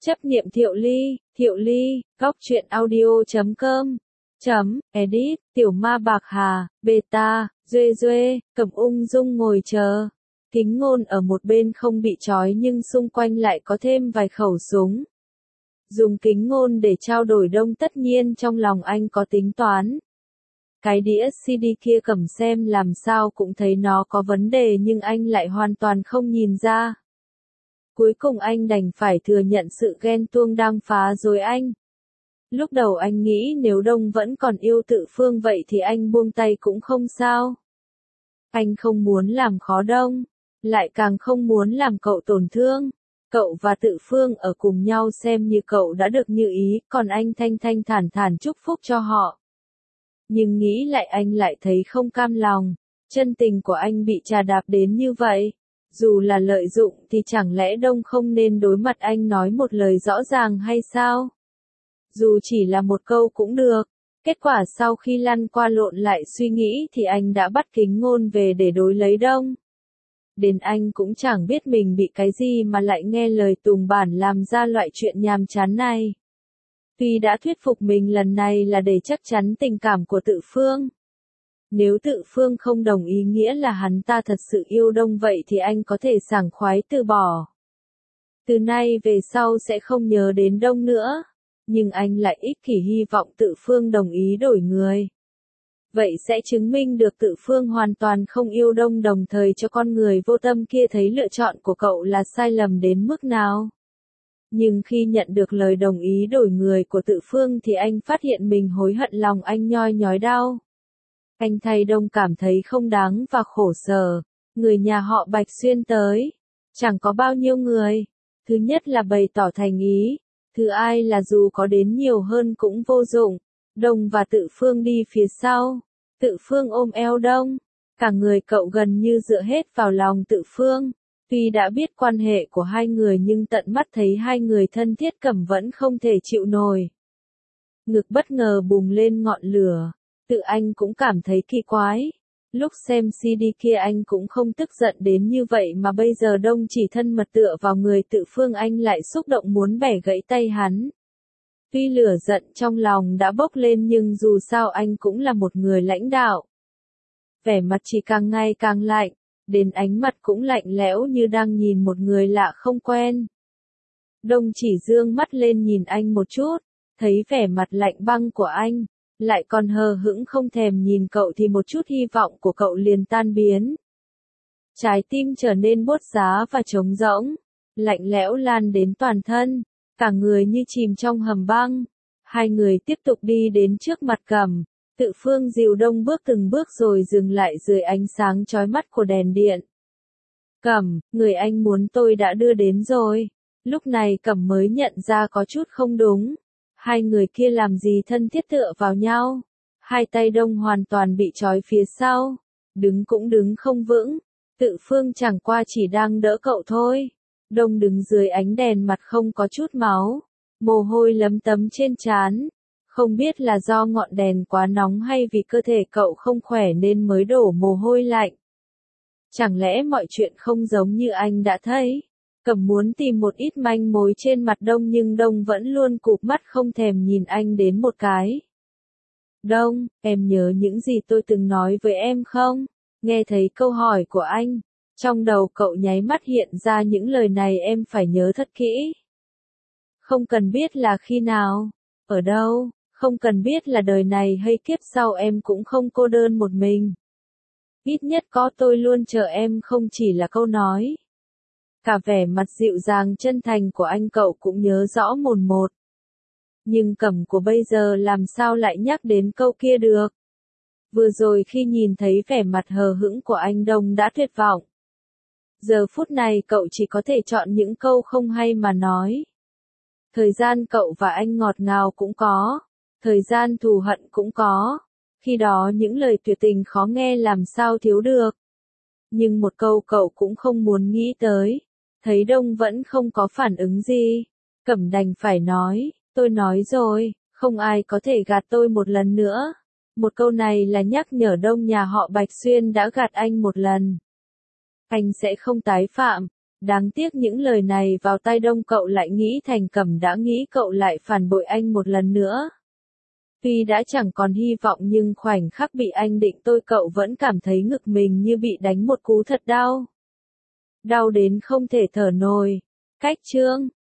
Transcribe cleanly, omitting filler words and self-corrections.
Chấp niệm Thiệu Ly, góc truyện audio.com. Edit, Tiểu Ma Bạc Hà, Beta, Duê, Cẩm ung dung ngồi chờ. Kính Ngôn ở một bên không bị trói nhưng xung quanh lại có thêm vài khẩu súng. Dùng Kính Ngôn để trao đổi Đông tất nhiên trong lòng anh có tính toán. Cái đĩa CD kia cầm xem làm sao cũng thấy nó có vấn đề nhưng anh lại hoàn toàn không nhìn ra. Cuối cùng anh đành phải thừa nhận sự ghen tuông đang phá rối anh. Lúc đầu anh nghĩ nếu Đông vẫn còn yêu Tự Phương vậy thì anh buông tay cũng không sao. Anh không muốn làm khó Đông, lại càng không muốn làm cậu tổn thương. Cậu và Tự Phương ở cùng nhau xem như cậu đã được như ý, còn anh thanh thanh thản thản chúc phúc cho họ. Nhưng nghĩ lại anh lại thấy không cam lòng, chân tình của anh bị trà đạp đến như vậy. Dù là lợi dụng thì chẳng lẽ Đông không nên đối mặt anh nói một lời rõ ràng hay sao? Dù chỉ là một câu cũng được. Kết quả sau khi lăn qua lộn lại suy nghĩ thì anh đã bắt Kính Ngôn về để đối lấy Đông. Đến anh cũng chẳng biết mình bị cái gì mà lại nghe lời Tùng Bản làm ra loại chuyện nhàm chán này. Tuy đã thuyết phục mình lần này là để chắc chắn tình cảm của Tự Phương. Nếu Tự Phương không đồng ý nghĩa là hắn ta thật sự yêu Đông vậy thì anh có thể sảng khoái từ bỏ. Từ nay về sau sẽ không nhớ đến Đông nữa. Nhưng anh lại ích kỷ hy vọng Tự Phương đồng ý đổi người. Vậy sẽ chứng minh được Tự Phương hoàn toàn không yêu Đông, đồng thời cho con người vô tâm kia thấy lựa chọn của cậu là sai lầm đến mức nào. Nhưng khi nhận được lời đồng ý đổi người của Tự Phương thì anh phát hiện mình hối hận, lòng anh nhoi nhói đau. Anh thay Đông cảm thấy không đáng và khổ sở. Người nhà họ Bạch Xuyên tới. Chẳng có bao nhiêu người. Thứ nhất là bày tỏ thành ý. Thứ hai là dù có đến nhiều hơn cũng vô dụng. Đông và Tự Phương đi phía sau. Tự Phương ôm eo Đông. Cả người cậu gần như dựa hết vào lòng Tự Phương. Tuy đã biết quan hệ của hai người nhưng tận mắt thấy hai người thân thiết Cẩm vẫn không thể chịu nổi. Ngực bất ngờ bùng lên ngọn lửa. Tự anh cũng cảm thấy kỳ quái. Lúc xem CD kia anh cũng không tức giận đến như vậy mà bây giờ Đông chỉ thân mật tựa vào người Tự Phương anh lại xúc động muốn bẻ gãy tay hắn. Tuy lửa giận trong lòng đã bốc lên nhưng dù sao anh cũng là một người lãnh đạo. Vẻ mặt chỉ càng ngày càng lạnh, đến ánh mắt cũng lạnh lẽo như đang nhìn một người lạ không quen. Đông chỉ dương mắt lên nhìn anh một chút, thấy vẻ mặt lạnh băng của anh. Lại còn hờ hững không thèm nhìn cậu thì một chút hy vọng của cậu liền tan biến. Trái tim trở nên buốt giá và trống rỗng, lạnh lẽo lan đến toàn thân, cả người như chìm trong hầm băng. Hai người tiếp tục đi đến trước mặt Cẩm, Tự Phương dìu Đông bước từng bước rồi dừng lại dưới ánh sáng chói mắt của đèn điện. Cẩm, người anh muốn tôi đã đưa đến rồi. Lúc này Cẩm mới nhận ra có chút không đúng. Hai người kia làm gì thân thiết tựa vào nhau. Hai tay Đông hoàn toàn bị trói phía sau. Đứng cũng đứng không vững. Tự Phương chẳng qua chỉ đang đỡ cậu thôi. Đông đứng dưới ánh đèn mặt không có chút máu. Mồ hôi lấm tấm trên trán. Không biết là do ngọn đèn quá nóng hay vì cơ thể cậu không khỏe nên mới đổ mồ hôi lạnh. Chẳng lẽ mọi chuyện không giống như anh đã thấy? Cẩm muốn tìm một ít manh mối trên mặt Đông nhưng Đông vẫn luôn cụp mắt không thèm nhìn anh đến một cái. Đông, em nhớ những gì tôi từng nói với em không? Nghe thấy câu hỏi của anh, trong đầu cậu nháy mắt hiện ra những lời này em phải nhớ thật kỹ. Không cần biết là khi nào, ở đâu, không cần biết là đời này hay kiếp sau em cũng không cô đơn một mình. Ít nhất có tôi luôn chờ em không chỉ là câu nói. Cả vẻ mặt dịu dàng chân thành của anh cậu cũng nhớ rõ mồn một. Nhưng Cẩm của bây giờ làm sao lại nhắc đến câu kia được. Vừa rồi khi nhìn thấy vẻ mặt hờ hững của anh Đông đã tuyệt vọng. Giờ phút này cậu chỉ có thể chọn những câu không hay mà nói. Thời gian cậu và anh ngọt ngào cũng có. Thời gian thù hận cũng có. Khi đó những lời tuyệt tình khó nghe làm sao thiếu được. Nhưng một câu cậu cũng không muốn nghĩ tới. Thấy Đông vẫn không có phản ứng gì. Cẩm đành phải nói, tôi nói rồi, không ai có thể gạt tôi một lần nữa. Một câu này là nhắc nhở Đông nhà họ Bạch Xuyên đã gạt anh một lần. Anh sẽ không tái phạm. Đáng tiếc những lời này vào tai Đông cậu lại nghĩ thành Cẩm đã nghĩ cậu lại phản bội anh một lần nữa. Tuy đã chẳng còn hy vọng nhưng khoảnh khắc bị anh định tôi cậu vẫn cảm thấy ngực mình như bị đánh một cú thật đau. Đau đến không thể thở nổi. Cách chương